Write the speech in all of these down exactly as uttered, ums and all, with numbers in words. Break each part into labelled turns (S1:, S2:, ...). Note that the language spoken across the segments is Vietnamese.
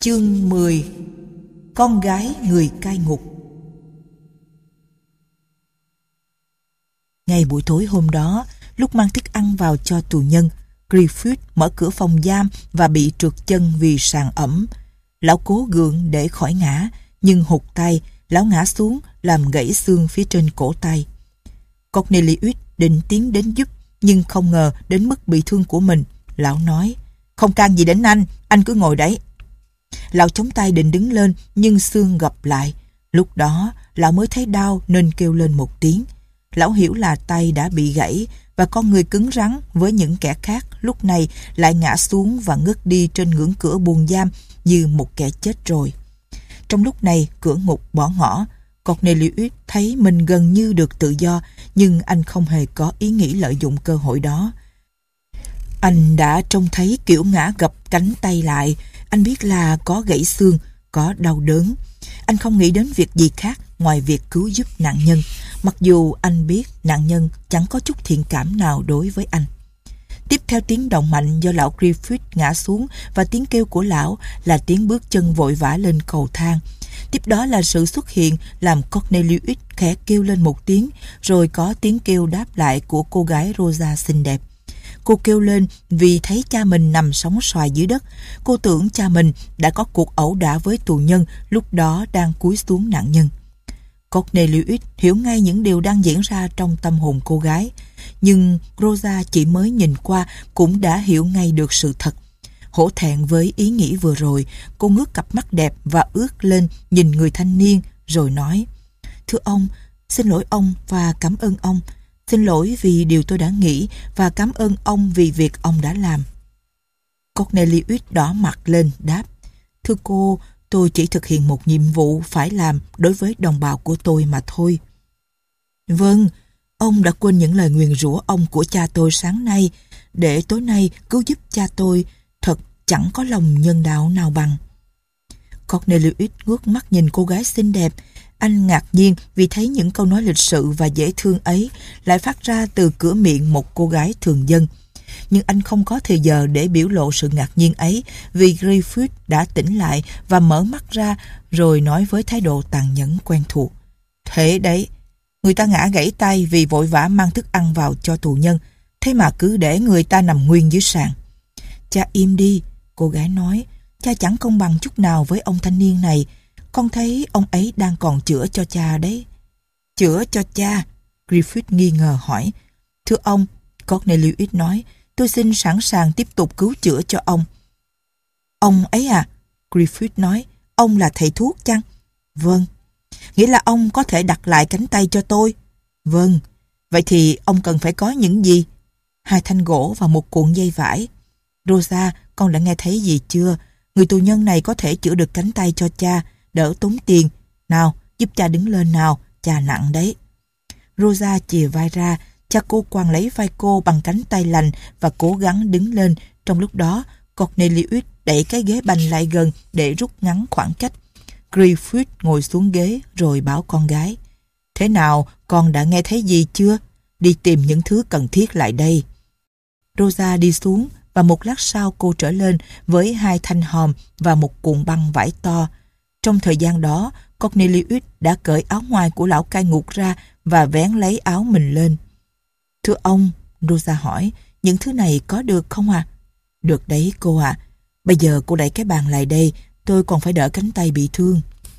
S1: Chương mười. Con gái người cai ngục. Ngay buổi tối hôm đó, lúc mang thức ăn vào cho tù nhân, Griffith mở cửa phòng giam và bị trượt chân vì sàn ẩm. Lão cố gượng để khỏi ngã, nhưng hụt tay, lão ngã xuống làm gãy xương phía trên cổ tay. Cornelius định tiến đến giúp, nhưng không ngờ đến mức bị thương của mình. Lão nói: "Không can gì đến anh, anh cứ ngồi đấy." Lão chống tay định đứng lên, nhưng xương gập lại. Lúc đó lão mới thấy đau nên kêu lên một tiếng. Lão hiểu là tay đã bị gãy, và con người cứng rắn với những kẻ khác lúc này lại ngã xuống và ngất đi trên ngưỡng cửa buồng giam như một kẻ chết rồi. Trong lúc này cửa ngục bỏ ngỏ. Cornelius thấy mình gần như được tự do, nhưng anh không hề có ý nghĩ lợi dụng cơ hội đó. Anh đã trông thấy kiểu ngã gập cánh tay lại. Anh biết là có gãy xương, có đau đớn. Anh không nghĩ đến việc gì khác ngoài việc cứu giúp nạn nhân, mặc dù anh biết nạn nhân chẳng có chút thiện cảm nào đối với anh. Tiếp theo tiếng động mạnh do lão Griffith ngã xuống và tiếng kêu của lão là tiếng bước chân vội vã lên cầu thang. Tiếp đó là sự xuất hiện làm Cornelius khẽ kêu lên một tiếng, rồi có tiếng kêu đáp lại của cô gái Rosa xinh đẹp. Cô kêu lên vì thấy cha mình nằm sóng xoài dưới đất. Cô tưởng cha mình đã có cuộc ẩu đả với tù nhân lúc đó đang cúi xuống nạn nhân. Cornelius hiểu ngay những điều đang diễn ra trong tâm hồn cô gái, nhưng Rosa chỉ mới nhìn qua cũng đã hiểu ngay được sự thật. Hổ thẹn với ý nghĩ vừa rồi, cô ngước cặp mắt đẹp và ướt lên nhìn người thanh niên rồi nói: "Thưa ông, xin lỗi ông và cảm ơn ông. Xin lỗi vì điều tôi đã nghĩ và cảm ơn ông vì việc ông đã làm." Cornelius đỏ mặt lên đáp: "Thưa cô, tôi chỉ thực hiện một nhiệm vụ phải làm đối với đồng bào của tôi mà thôi." "Vâng, ông đã quên những lời nguyền rủa ông của cha tôi sáng nay, để tối nay cứu giúp cha tôi. Thật chẳng có lòng nhân đạo nào bằng." Cornelius ngước mắt nhìn cô gái xinh đẹp. Anh ngạc nhiên vì thấy những câu nói lịch sự và dễ thương ấy lại phát ra từ cửa miệng một cô gái thường dân. Nhưng anh không có thời giờ để biểu lộ sự ngạc nhiên ấy, vì Griffith đã tỉnh lại và mở mắt ra rồi nói với thái độ tàn nhẫn quen thuộc: "Thế đấy, người ta ngã gãy tay vì vội vã mang thức ăn vào cho tù nhân, thế mà cứ để người ta nằm nguyên dưới sàn." "Cha im đi," cô gái nói. "Cha chẳng công bằng chút nào với ông thanh niên này. Con thấy ông ấy đang còn chữa cho cha đấy." "Chữa cho cha?" Griffith nghi ngờ hỏi. "Thưa ông," Cornelius nói, "tôi xin sẵn sàng tiếp tục cứu chữa cho ông." "Ông ấy à?" Griffith nói. "Ông là thầy thuốc chăng?" "Vâng." "Nghĩa là ông có thể đặt lại cánh tay cho tôi?" "Vâng." "Vậy thì ông cần phải có những gì?" "Hai thanh gỗ và một cuộn dây vải." "Rosa, con đã nghe thấy gì chưa? Người tù nhân này có thể chữa được cánh tay cho cha, đỡ tốn tiền. Nào, giúp cha đứng lên nào, cha nặng đấy." Rosa chìa vai ra. Cha cô quàng lấy vai cô bằng cánh tay lành và cố gắng đứng lên. Trong lúc đó, Cornelius đẩy cái ghế bành lại gần để rút ngắn khoảng cách. Griffith ngồi xuống ghế rồi bảo con gái: "Thế nào, con đã nghe thấy gì chưa? Đi tìm những thứ cần thiết lại đây." Rosa đi xuống và một lát sau cô trở lên với hai thanh hòm và một cuộn băng vải to. Trong thời gian đó, Cornelius đã cởi áo ngoài của lão cai ngục ra và vén lấy áo mình lên. "Thưa ông," Rosa hỏi, "những thứ này có được không ạ?" "Được đấy cô ạ. Bây giờ cô đẩy cái bàn lại đây, tôi còn phải đỡ cánh tay bị thương."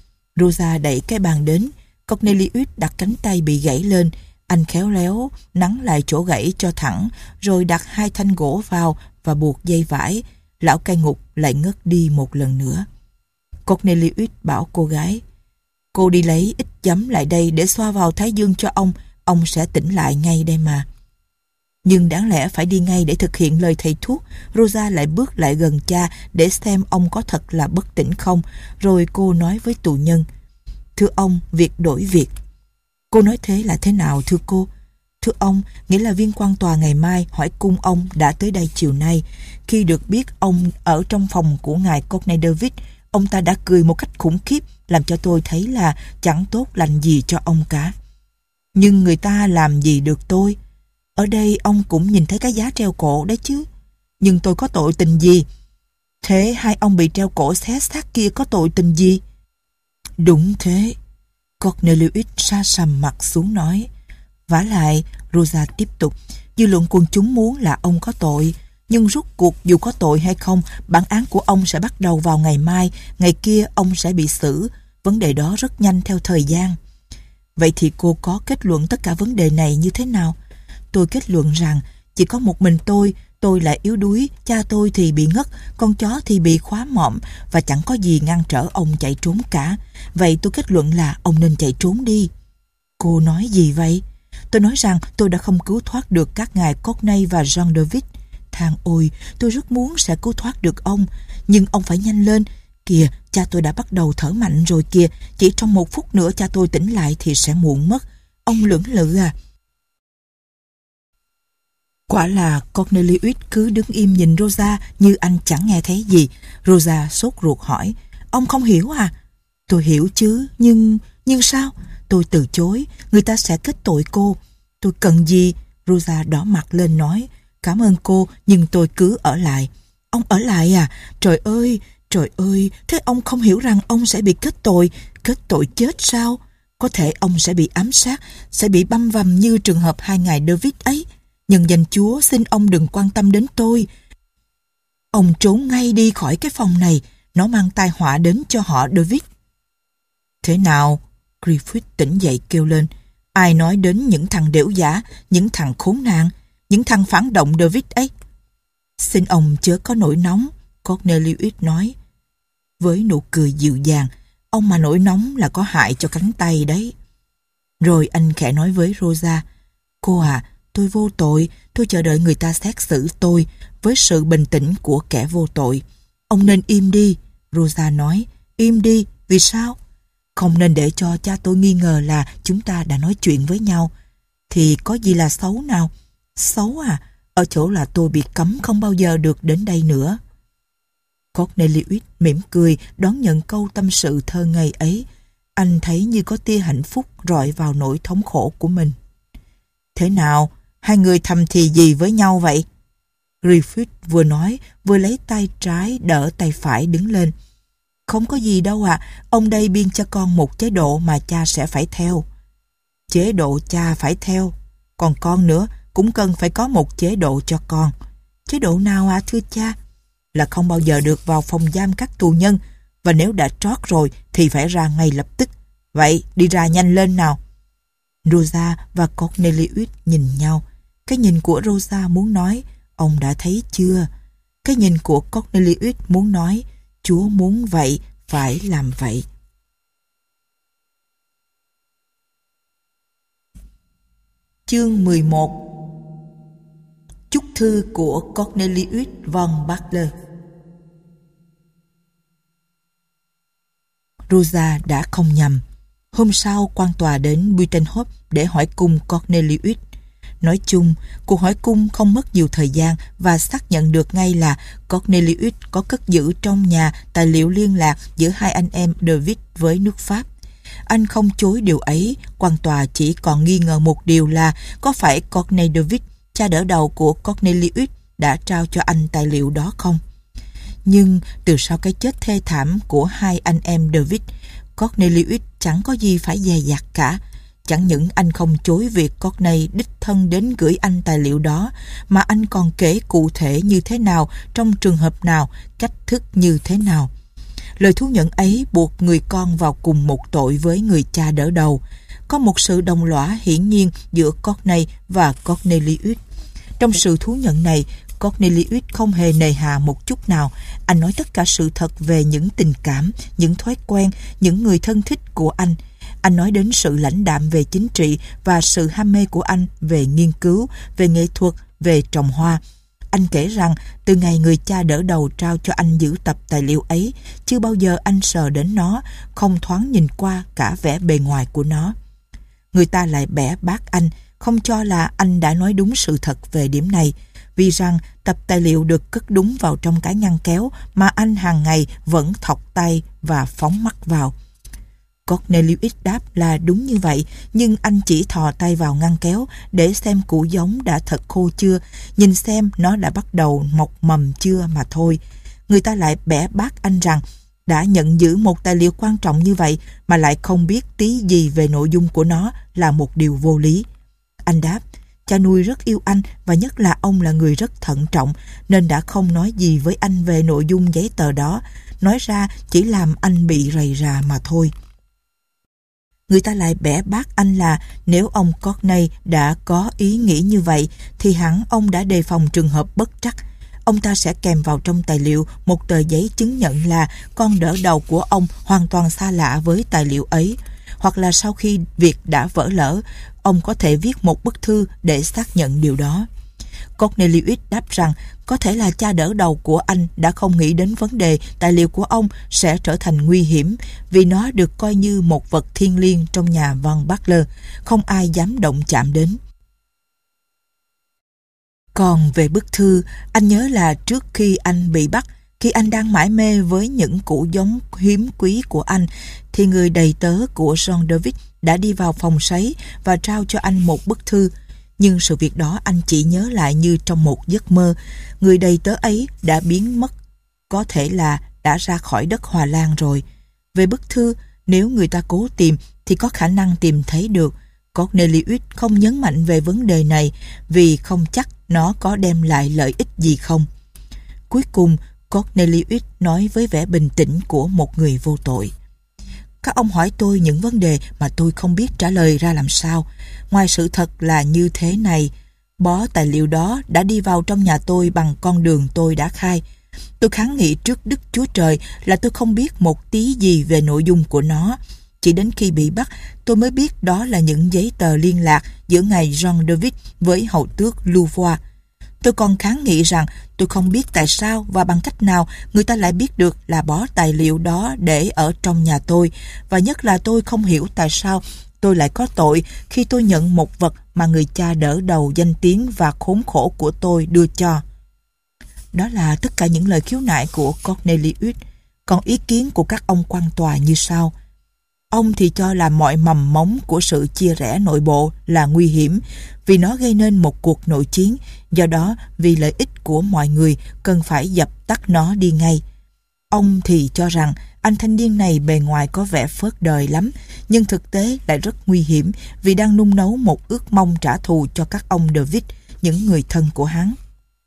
S1: Rosa đẩy cái bàn đến. Cornelius đặt cánh tay bị gãy lên. Anh khéo léo nắn lại chỗ gãy cho thẳng, rồi đặt hai thanh gỗ vào và buộc dây vải. Lão cai ngục lại ngất đi một lần nữa. Cornelius bảo cô gái: "Cô đi lấy ít giấm lại đây để xoa vào thái dương cho ông, ông sẽ tỉnh lại ngay đây mà." Nhưng đáng lẽ phải đi ngay để thực hiện lời thầy thuốc. Rosa lại bước lại gần cha để xem ông có thật là bất tỉnh không, rồi cô nói với tù nhân: "Thưa ông, việc đổi việc." "Cô nói thế là thế nào thưa cô?" "Thưa ông, nghĩa là viên quan tòa ngày mai hỏi cung ông đã tới đây chiều nay. Khi được biết ông ở trong phòng của ngài Corney David, ông ta đã cười một cách khủng khiếp, làm cho tôi thấy là chẳng tốt lành gì cho ông cả." "Nhưng người ta làm gì được tôi? Ở đây ông cũng nhìn thấy cái giá treo cổ đấy chứ. Nhưng tôi có tội tình gì?" Thế hai ông bị treo cổ xé xác kia có tội tình gì? Đúng thế. Cornelius sa sầm mặt xuống nói. Vả lại, Rosa tiếp tục, dư luận quần chúng muốn là ông có tội, nhưng rốt cuộc dù có tội hay không, bản án của ông sẽ bắt đầu vào ngày mai, ngày kia ông sẽ bị xử. Vấn đề đó rất nhanh theo thời gian. Vậy thì cô có kết luận tất cả vấn đề này như thế nào? Tôi kết luận rằng chỉ có một mình tôi, tôi là yếu đuối, cha tôi thì bị ngất, con chó thì bị khóa mõm và chẳng có gì ngăn trở ông chạy trốn cả. Vậy tôi kết luận là ông nên chạy trốn đi. Cô nói gì vậy? Tôi nói rằng tôi đã không cứu thoát được các ngài Courtney và Jean David. Thang ôi, tôi rất muốn sẽ cứu thoát được ông, nhưng ông phải nhanh lên. Kìa, cha tôi đã bắt đầu thở mạnh rồi kìa, chỉ trong một phút nữa cha tôi tỉnh lại thì sẽ muộn mất. Ông lưỡng lự à? Quả là Cornelius cứ đứng im nhìn Rosa như anh chẳng nghe thấy gì. Rosa sốt ruột hỏi, ông không hiểu à? Tôi hiểu chứ, nhưng... nhưng sao? Tôi từ chối, người ta sẽ kết tội cô. Tôi cần gì? Rosa đỏ mặt lên nói, cảm ơn cô, nhưng tôi cứ ở lại. Ông ở lại à? Trời ơi, trời ơi, thế ông không hiểu rằng ông sẽ bị kết tội, kết tội chết sao? Có thể ông sẽ bị ám sát, sẽ bị băm vằm như trường hợp hai ngài David ấy. Nhân danh Chúa xin ông đừng quan tâm đến tôi. Ông trốn ngay đi khỏi cái phòng này, nó mang tai họa đến cho họ David. Thế nào? Griffith tỉnh dậy kêu lên. Ai nói đến những thằng đểu giả, những thằng khốn nạn, những thằng phản động David ấy? Xin ông chớ có nổi nóng, Cornelius nói. Với nụ cười dịu dàng, ông mà nổi nóng là có hại cho cánh tay đấy. Rồi anh khẽ nói với Rosa, cô à, tôi vô tội, tôi chờ đợi người ta xét xử tôi với sự bình tĩnh của kẻ vô tội. Ông nên im đi, Rosa nói. Im đi, vì sao? Không nên để cho cha tôi nghi ngờ là chúng ta đã nói chuyện với nhau. Thì có gì là xấu nào? Xấu à? Ở chỗ là tôi bị cấm không bao giờ được đến đây nữa. Cornelius mỉm cười đón nhận câu tâm sự thơ ngây ấy. Anh thấy như có tia hạnh phúc rọi vào nỗi thống khổ của mình. Thế nào? Hai người thầm thì gì với nhau vậy? Griffith vừa nói vừa lấy tay trái đỡ tay phải đứng lên. Không có gì đâu ạ, à. Ông đây biên cho con một chế độ mà cha sẽ phải theo. Chế độ cha phải theo, còn con nữa cũng cần phải có một chế độ cho con. Chế độ nào ạ, à, thưa cha? Là không bao giờ được vào phòng giam các tù nhân, và nếu đã trót rồi thì phải ra ngay lập tức. Vậy đi ra nhanh lên nào. Rosa và Cornelius nhìn nhau. Cái nhìn của Rosa muốn nói, ông đã thấy chưa? Cái nhìn của Cornelius muốn nói, Chúa muốn vậy, phải làm vậy. Chương mười một. Chúc thư của Cornelius von Butler. Rosa đã không nhầm. Hôm sau, quan tòa đến Buitenhof để hỏi cung Cornelius. Nói chung, cuộc hỏi cung không mất nhiều thời gian và xác nhận được ngay là Cornelius có cất giữ trong nhà tài liệu liên lạc giữa hai anh em David với nước Pháp. Anh không chối điều ấy, quan tòa chỉ còn nghi ngờ một điều là có phải Courtney David, cha đỡ đầu của Cornelius, đã trao cho anh tài liệu đó không. Nhưng từ sau cái chết thê thảm của hai anh em David, Cornelius chẳng có gì phải dè dặt cả. Chẳng những anh không chối việc Courtney đích thân đến gửi anh tài liệu đó, mà anh còn kể cụ thể như thế nào, trong trường hợp nào, cách thức như thế nào. Lời thú nhận ấy buộc người con vào cùng một tội với người cha đỡ đầu. Có một sự đồng lõa hiển nhiên giữa Courtney và Cornelius. Trong sự thú nhận này, Cornelius không hề nề hà một chút nào. Anh nói tất cả sự thật về những tình cảm, những thói quen, những người thân thích của anh. Anh nói đến sự lãnh đạm về chính trị và sự ham mê của anh về nghiên cứu, về nghệ thuật, về trồng hoa. Anh kể rằng từ ngày người cha đỡ đầu trao cho anh giữ tập tài liệu ấy, chưa bao giờ anh sờ đến nó, không thoáng nhìn qua cả vẻ bề ngoài của nó. Người ta lại bẻ bác anh, không cho là anh đã nói đúng sự thật về điểm này, vì rằng tập tài liệu được cất đúng vào trong cái ngăn kéo mà anh hàng ngày vẫn thọc tay và phóng mắt vào. Cornelius đáp là đúng như vậy, nhưng anh chỉ thò tay vào ngăn kéo để xem củ giống đã thật khô chưa, nhìn xem nó đã bắt đầu mọc mầm chưa mà thôi. người ta lại bẻ bác anh rằng đã nhận giữ một tài liệu quan trọng như vậy mà lại không biết tí gì về nội dung của nó là một điều vô lý. Anh đáp, cha nuôi rất yêu anh và nhất là ông là người rất thận trọng nên đã không nói gì với anh về nội dung giấy tờ đó, nói ra chỉ làm anh bị rầy rà mà thôi. Người ta lại bẻ bác anh là nếu ông Courtney đã có ý nghĩ như vậy thì hẳn ông đã đề phòng trường hợp bất trắc. Ông ta sẽ kèm vào trong tài liệu một tờ giấy chứng nhận là con đỡ đầu của ông hoàn toàn xa lạ với tài liệu ấy, hoặc là sau khi việc đã vỡ lỡ, ông có thể viết một bức thư để xác nhận điều đó. Cornelius đáp rằng có thể là cha đỡ đầu của anh đã không nghĩ đến vấn đề tài liệu của ông sẽ trở thành nguy hiểm vì nó được coi như một vật thiêng liêng trong nhà Van Butler, không ai dám động chạm đến. Còn về bức thư, anh nhớ là trước khi anh bị bắt, khi anh đang mải mê với những củ giống hiếm quý của anh, thì người đầy tớ của John David đã đi vào phòng sấy và trao cho anh một bức thư. Nhưng sự việc đó anh chỉ nhớ lại như trong một giấc mơ. Người đầy tớ ấy đã biến mất, có thể là đã ra khỏi đất Hòa Lan rồi. Về bức thư, nếu người ta cố tìm thì có khả năng tìm thấy được. Cornelius không nhấn mạnh về vấn đề này vì không chắc nó có đem lại lợi ích gì không. Cuối cùng, Cornelius nói với vẻ bình tĩnh của một người vô tội. Các ông hỏi tôi những vấn đề mà tôi không biết trả lời ra làm sao. Ngoài sự thật là như thế này, bó tài liệu đó đã đi vào trong nhà tôi bằng con đường tôi đã khai. Tôi kháng nghị trước Đức Chúa Trời là tôi không biết một tí gì về nội dung của nó. Chỉ đến khi bị bắt, tôi mới biết đó là những giấy tờ liên lạc giữa ngài John David với hậu tước Louvois. Tôi còn kháng nghị rằng tôi không biết tại sao và bằng cách nào người ta lại biết được là bó tài liệu đó để ở trong nhà tôi, và nhất là tôi không hiểu tại sao tôi lại có tội khi tôi nhận một vật mà người cha đỡ đầu danh tiếng và khốn khổ của tôi đưa cho. Đó là tất cả những lời khiếu nại của Cornelius. Còn ý kiến của các ông quan tòa như sau. Ông thì cho là mọi mầm mống của sự chia rẽ nội bộ là nguy hiểm vì nó gây nên một cuộc nội chiến, do đó vì lợi ích của mọi người cần phải dập tắt nó đi ngay. Ông thì cho rằng anh thanh niên này bề ngoài có vẻ phớt đời lắm, nhưng thực tế lại rất nguy hiểm vì đang nung nấu một ước mong trả thù cho các ông David, những người thân của hắn.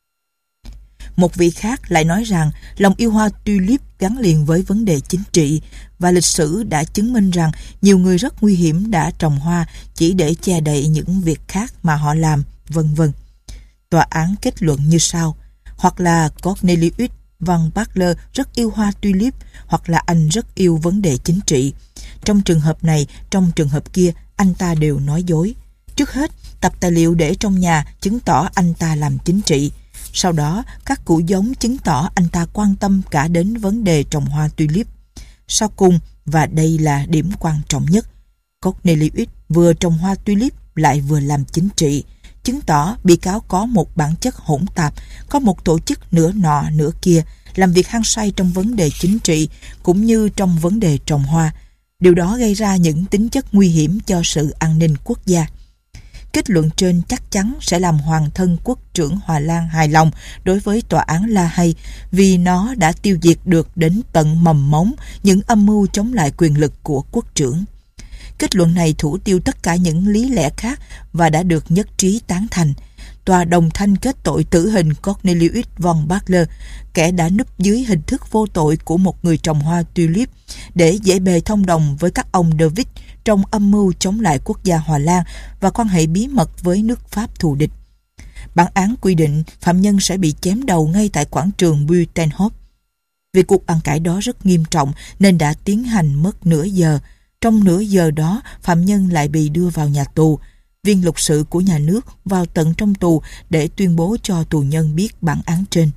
S1: Một vị khác lại nói rằng lòng yêu hoa tulip gắn liền với vấn đề chính trị, và lịch sử đã chứng minh rằng nhiều người rất nguy hiểm đã trồng hoa chỉ để che đậy những việc khác mà họ làm, vân vân. Tòa án kết luận như sau: hoặc là Cornelius Van Butler rất yêu hoa tulip, hoặc là anh rất yêu vấn đề chính trị. Trong trường hợp này, trong trường hợp kia, anh ta đều nói dối. Trước hết, tập tài liệu để trong nhà chứng tỏ anh ta làm chính trị. Sau đó, các củ giống chứng tỏ anh ta quan tâm cả đến vấn đề trồng hoa tulip. Sau cùng, và đây là điểm quan trọng nhất, Cornelius vừa trồng hoa tulip lại vừa làm chính trị, chứng tỏ bị cáo có một bản chất hỗn tạp, có một tổ chức nửa nọ nửa kia, làm việc hăng say trong vấn đề chính trị cũng như trong vấn đề trồng hoa. Điều đó gây ra những tính chất nguy hiểm cho sự an ninh quốc gia. Kết luận trên chắc chắn sẽ làm hoàng thân quốc trưởng Hòa Lan hài lòng đối với tòa án La Hay vì nó đã tiêu diệt được đến tận mầm mống những âm mưu chống lại quyền lực của quốc trưởng. Kết luận này thủ tiêu tất cả những lý lẽ khác và đã được nhất trí tán thành. Tòa đồng thanh kết tội tử hình Cornelius Van Butler, kẻ đã núp dưới hình thức vô tội của một người trồng hoa tulip để dễ bề thông đồng với các ông David trong âm mưu chống lại quốc gia Hòa Lan và quan hệ bí mật với nước Pháp thù địch. Bản án quy định phạm nhân sẽ bị chém đầu ngay tại quảng trường Buitenhof. Vì cuộc bàn cãi đó rất nghiêm trọng nên đã tiến hành mất nửa giờ. Trong nửa giờ đó, phạm nhân lại bị đưa vào nhà tù. Viên luật sự của nhà nước vào tận trong tù để tuyên bố cho tù nhân biết bản án trên.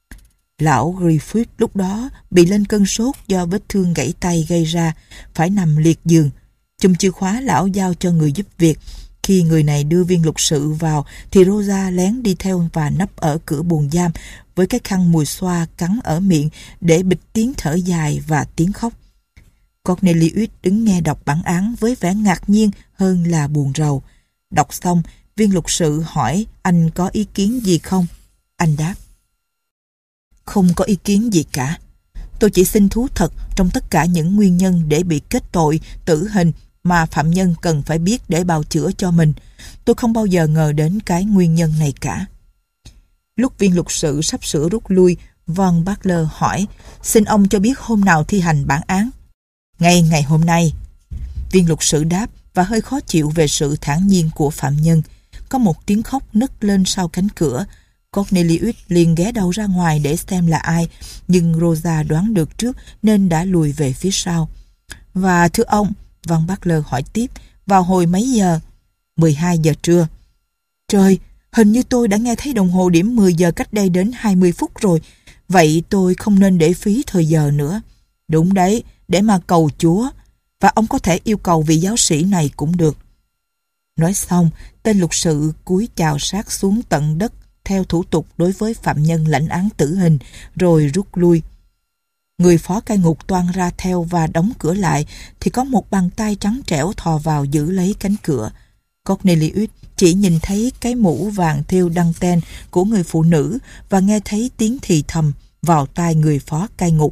S1: Lão Griffith lúc đó bị lên cơn sốt do vết thương gãy tay gây ra, phải nằm liệt giường. Chùm chìa khóa lão giao cho người giúp việc. Khi người này đưa viên luật sự vào thì Rosa lén đi theo và nấp ở cửa buồng giam với cái khăn mùi xoa cắn ở miệng để bịt tiếng thở dài và tiếng khóc. Cornelius đứng nghe đọc bản án với vẻ ngạc nhiên hơn là buồn rầu. Đọc xong, viên luật sự hỏi anh có ý kiến gì không? Anh đáp: Không có ý kiến gì cả. Tôi chỉ xin thú thật trong tất cả những nguyên nhân để bị kết tội tử hình mà phạm nhân cần phải biết để bào chữa cho mình. Tôi không bao giờ ngờ đến cái nguyên nhân này cả. Lúc viên luật sự sắp sửa rút lui, Von Butler hỏi, xin ông cho biết hôm nào thi hành bản án. Ngay ngày hôm nay. Viên luật sự đáp và hơi khó chịu về sự thản nhiên của phạm nhân. Có một tiếng khóc nức lên sau cánh cửa. Cornelius liền ghé đầu ra ngoài để xem là ai, nhưng Rosa đoán được trước nên đã lùi về phía sau. Và thưa ông, Von Butler hỏi tiếp, vào hồi mấy giờ? mười hai giờ trưa. Trời, hình như tôi đã nghe thấy đồng hồ điểm mười giờ cách đây đến hai mươi phút rồi. Vậy tôi không nên để phí thời giờ nữa. Đúng đấy, để mà cầu Chúa. Và ông có thể yêu cầu vị giáo sĩ này cũng được. Nói xong, tên luật sự cúi chào sát xuống tận đất theo thủ tục đối với phạm nhân lãnh án tử hình, rồi rút lui. Người phó cai ngục toan ra theo và đóng cửa lại, thì có một bàn tay trắng trẻo thò vào giữ lấy cánh cửa. Cornelius chỉ nhìn thấy cái mũ vàng thêu đăng ten của người phụ nữ và nghe thấy tiếng thì thầm vào tai người phó cai ngục.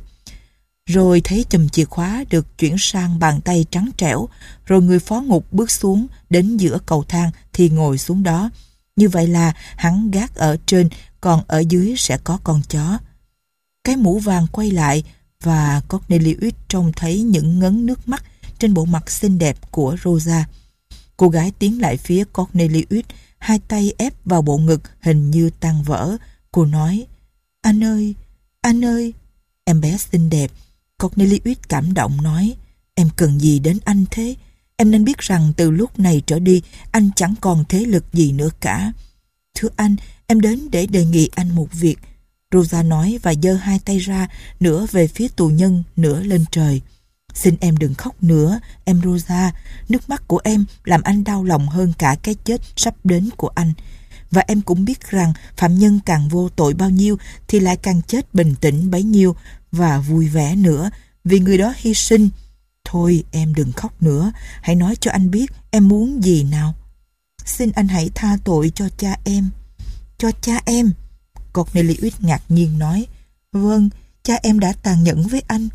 S1: Rồi thấy chùm chìa khóa được chuyển sang bàn tay trắng trẻo, rồi người phó ngục bước xuống đến giữa cầu thang thì ngồi xuống đó. Như vậy là hắn gác ở trên, còn ở dưới sẽ có con chó. Cái mũ vàng quay lại và Cornelius trông thấy những ngấn nước mắt trên bộ mặt xinh đẹp của Rosa. Cô gái tiến lại phía Cornelius, hai tay ép vào bộ ngực hình như tan vỡ. Cô nói, anh ơi, anh ơi. Em bé xinh đẹp. Cornelius cảm động nói, em cần gì đến anh thế? Em nên biết rằng từ lúc này trở đi anh chẳng còn thế lực gì nữa cả. Thưa anh, em đến để đề nghị anh một việc. Rosa nói và giơ hai tay ra, nửa về phía tù nhân, nửa lên trời. Xin em đừng khóc nữa, em Rosa. Nước mắt của em làm anh đau lòng hơn cả cái chết sắp đến của anh. Và em cũng biết rằng phạm nhân càng vô tội bao nhiêu thì lại càng chết bình tĩnh bấy nhiêu và vui vẻ nữa, vì người đó hy sinh. Thôi em đừng khóc nữa, hãy nói cho anh biết em muốn gì nào. Xin anh hãy tha tội cho cha em. Cho cha em? Cornelius ngạc nhiên nói, vâng, cha em đã tàn nhẫn với anh.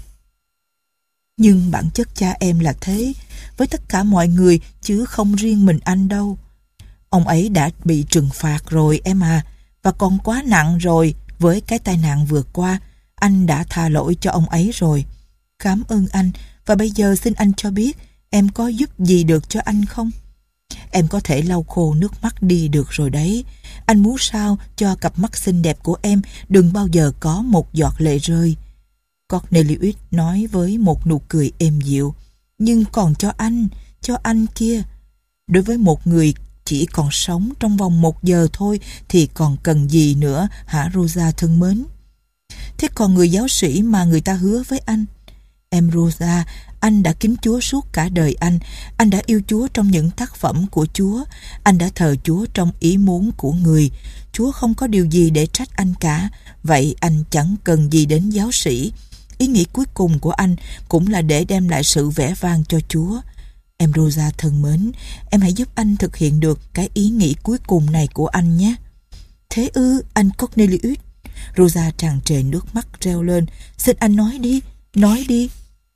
S1: Nhưng bản chất cha em là thế, với tất cả mọi người chứ không riêng mình anh đâu. Ông ấy đã bị trừng phạt rồi em à, và còn quá nặng rồi. Với cái tai nạn vừa qua, anh đã tha lỗi cho ông ấy rồi. Cảm ơn anh, và bây giờ xin anh cho biết em có giúp gì được cho anh không? Em có thể lau khô nước mắt đi được rồi đấy. Anh muốn sao cho cặp mắt xinh đẹp của em đừng bao giờ có một giọt lệ rơi. Cornelius nói với một nụ cười êm dịu. Nhưng còn cho anh, cho anh kia. Đối với một người chỉ còn sống trong vòng một giờ thôi thì còn cần gì nữa hả Rosa thân mến? Thế còn người giáo sĩ mà người ta hứa với anh? Em Rosa, anh đã kính Chúa suốt cả đời anh. Anh đã yêu Chúa trong những tác phẩm của Chúa. Anh đã thờ Chúa trong ý muốn của người. Chúa không có điều gì để trách anh cả. Vậy anh chẳng cần gì đến giáo sĩ. Ý nghĩ cuối cùng của anh cũng là để đem lại sự vẻ vang cho Chúa. Em Rosa thân mến, em hãy giúp anh thực hiện được cái ý nghĩ cuối cùng này của anh nhé. Thế ư, anh Cornelius? Rosa tràn trề nước mắt reo lên. Xin anh nói đi, nói đi.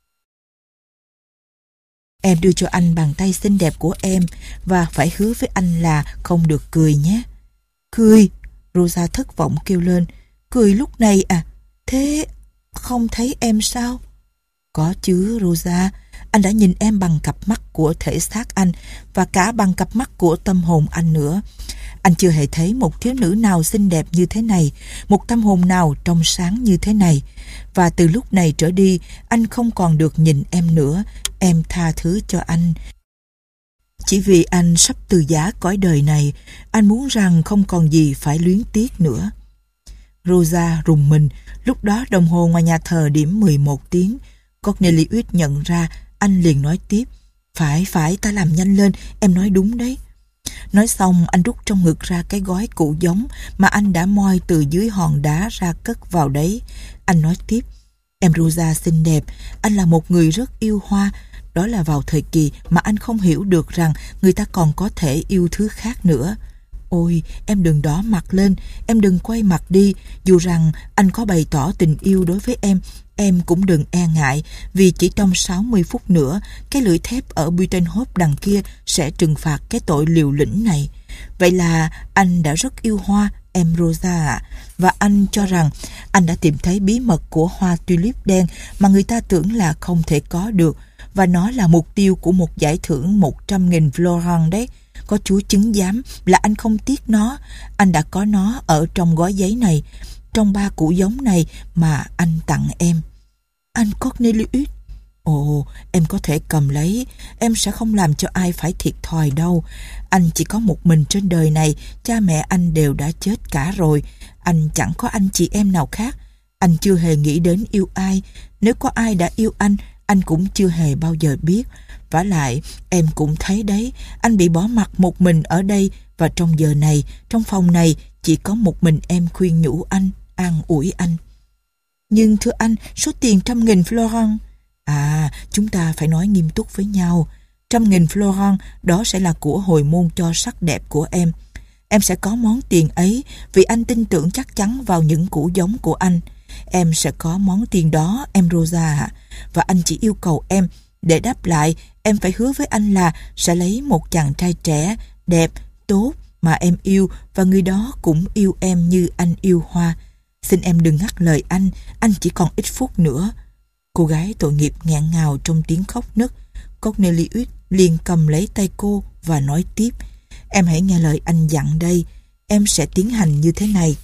S1: Em đưa cho anh bàn tay xinh đẹp của em và phải hứa với anh là không được cười nhé. Cười? Rosa thất vọng kêu lên. Cười lúc này à? Thế không thấy em sao? Có chứ Rosa, anh đã nhìn em bằng cặp mắt của thể xác anh và cả bằng cặp mắt của tâm hồn anh nữa. Anh chưa hề thấy một thiếu nữ nào xinh đẹp như thế này, một tâm hồn nào trong sáng như thế này. Và từ lúc này trở đi, anh không còn được nhìn em nữa. Em tha thứ cho anh. Chỉ vì anh sắp từ giã cõi đời này, anh muốn rằng không còn gì phải luyến tiếc nữa. Rosa rùng mình. Lúc đó đồng hồ ngoài nhà thờ điểm mười một tiếng. Cornelius nhận ra, anh liền nói tiếp. Phải, phải, ta làm nhanh lên, em nói đúng đấy. Nói xong, anh rút trong ngực ra cái gói cụ giống mà anh đã moi từ dưới hòn đá ra cất vào đấy. Anh nói tiếp. Em Rosa xinh đẹp, anh là một người rất yêu hoa. Đó là vào thời kỳ mà anh không hiểu được rằng người ta còn có thể yêu thứ khác nữa. Ôi, em đừng đỏ mặt lên, em đừng quay mặt đi. Dù rằng anh có bày tỏ tình yêu đối với em, em cũng đừng e ngại, vì chỉ trong sáu mươi phút nữa, cái lưỡi thép ở Buitenhof đằng kia sẽ trừng phạt cái tội liều lĩnh này. Vậy là anh đã rất yêu hoa, em Rosa ạ, và anh cho rằng anh đã tìm thấy bí mật của hoa tulip đen mà người ta tưởng là không thể có được, và nó là mục tiêu của một giải thưởng một trăm nghìn florin đấy. Có Chúa chứng giám là anh không tiếc nó. Anh đã có nó ở trong gói giấy này, trong ba củ giống này mà anh tặng em. Anh Cornelius, ồ, em có thể cầm lấy. Em sẽ không làm cho ai phải thiệt thòi đâu. Anh chỉ có một mình trên đời này. Cha mẹ anh đều đã chết cả rồi. Anh chẳng có anh chị em nào khác. Anh chưa hề nghĩ đến yêu ai. Nếu có ai đã yêu anh, anh cũng chưa hề bao giờ biết. Vả lại, em cũng thấy đấy, anh bị bỏ mặc một mình ở đây, và trong giờ này, trong phòng này, chỉ có một mình em khuyên nhủ anh, an ủi anh. Nhưng thưa anh, số tiền trăm nghìn florin. À, chúng ta phải nói nghiêm túc với nhau. Trăm nghìn florin, đó sẽ là của hồi môn cho sắc đẹp của em. Em sẽ có món tiền ấy, vì anh tin tưởng chắc chắn vào những củ giống của anh. Em sẽ có món tiền đó, em Rosa ạ. Và anh chỉ yêu cầu em, để đáp lại, em phải hứa với anh là sẽ lấy một chàng trai trẻ, đẹp, tốt mà em yêu, và người đó cũng yêu em như anh yêu hoa. Xin em đừng ngắt lời anh, anh chỉ còn ít phút nữa. Cô gái tội nghiệp nghẹn ngào trong tiếng khóc nấc. Cornelius liền cầm lấy tay cô và nói tiếp: Em hãy nghe lời anh dặn đây. Em sẽ tiến hành như thế này.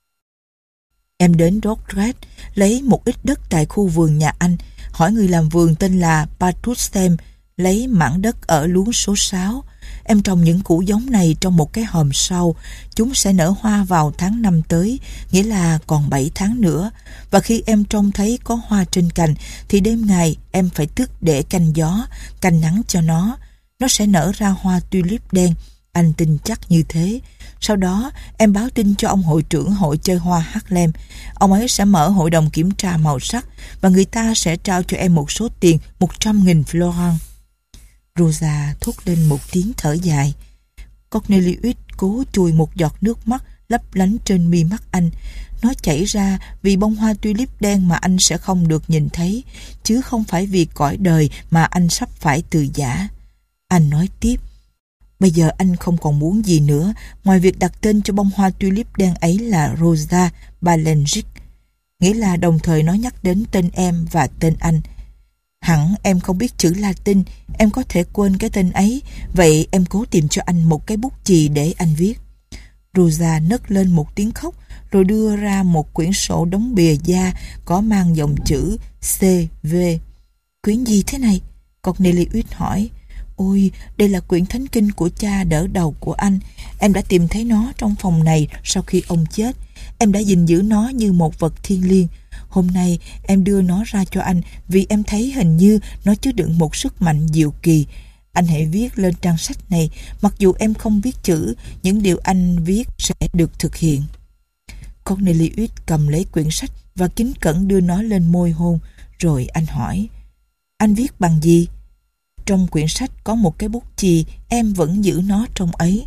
S1: Em đến Rotret, lấy một ít đất tại khu vườn nhà anh, hỏi người làm vườn tên là Patrussem, lấy mảng đất ở luống số sáu. Em trồng những củ giống này trong một cái hòm sau. Chúng sẽ nở hoa vào tháng năm tới, nghĩa là còn bảy tháng nữa. Và khi em trông thấy có hoa trên cành, thì đêm ngày em phải thức để canh gió, canh nắng cho nó. Nó sẽ nở ra hoa tulip đen. Anh tin chắc như thế. Sau đó, em báo tin cho ông hội trưởng hội chơi hoa Harlem. Ông ấy sẽ mở hội đồng kiểm tra màu sắc, và người ta sẽ trao cho em một số tiền một trăm nghìn florin. Rosa thốt lên một tiếng thở dài. Cornelius cố chùi một giọt nước mắt lấp lánh trên mi mắt anh. Nó chảy ra vì bông hoa tulip đen mà anh sẽ không được nhìn thấy, chứ không phải vì cõi đời mà anh sắp phải từ giã. Anh nói tiếp: Bây giờ anh không còn muốn gì nữa ngoài việc đặt tên cho bông hoa tulip đen ấy là Rosa Balengic, nghĩa là đồng thời nó nhắc đến tên em và tên anh. Hẳn em không biết chữ Latin, em có thể quên cái tên ấy, vậy em cố tìm cho anh một cái bút chì để anh viết. Rosa nấc lên một tiếng khóc, rồi đưa ra một quyển sổ đóng bìa da có mang dòng chữ xê vê. Quyển gì thế này? Cornelius hỏi. Ôi, đây là quyển thánh kinh của cha đỡ đầu của anh. Em đã tìm thấy nó trong phòng này sau khi ông chết. Em đã gìn giữ nó như một vật thiêng liêng. Hôm nay em đưa nó ra cho anh vì em thấy hình như nó chứa đựng một sức mạnh diệu kỳ. Anh hãy viết lên trang sách này. Mặc dù em không viết chữ, những điều anh viết sẽ được thực hiện. Cornelius cầm lấy quyển sách và kính cẩn đưa nó lên môi hôn. Rồi anh hỏi: Anh viết bằng gì? Trong quyển sách có một cái bút chì, em vẫn giữ nó trong ấy.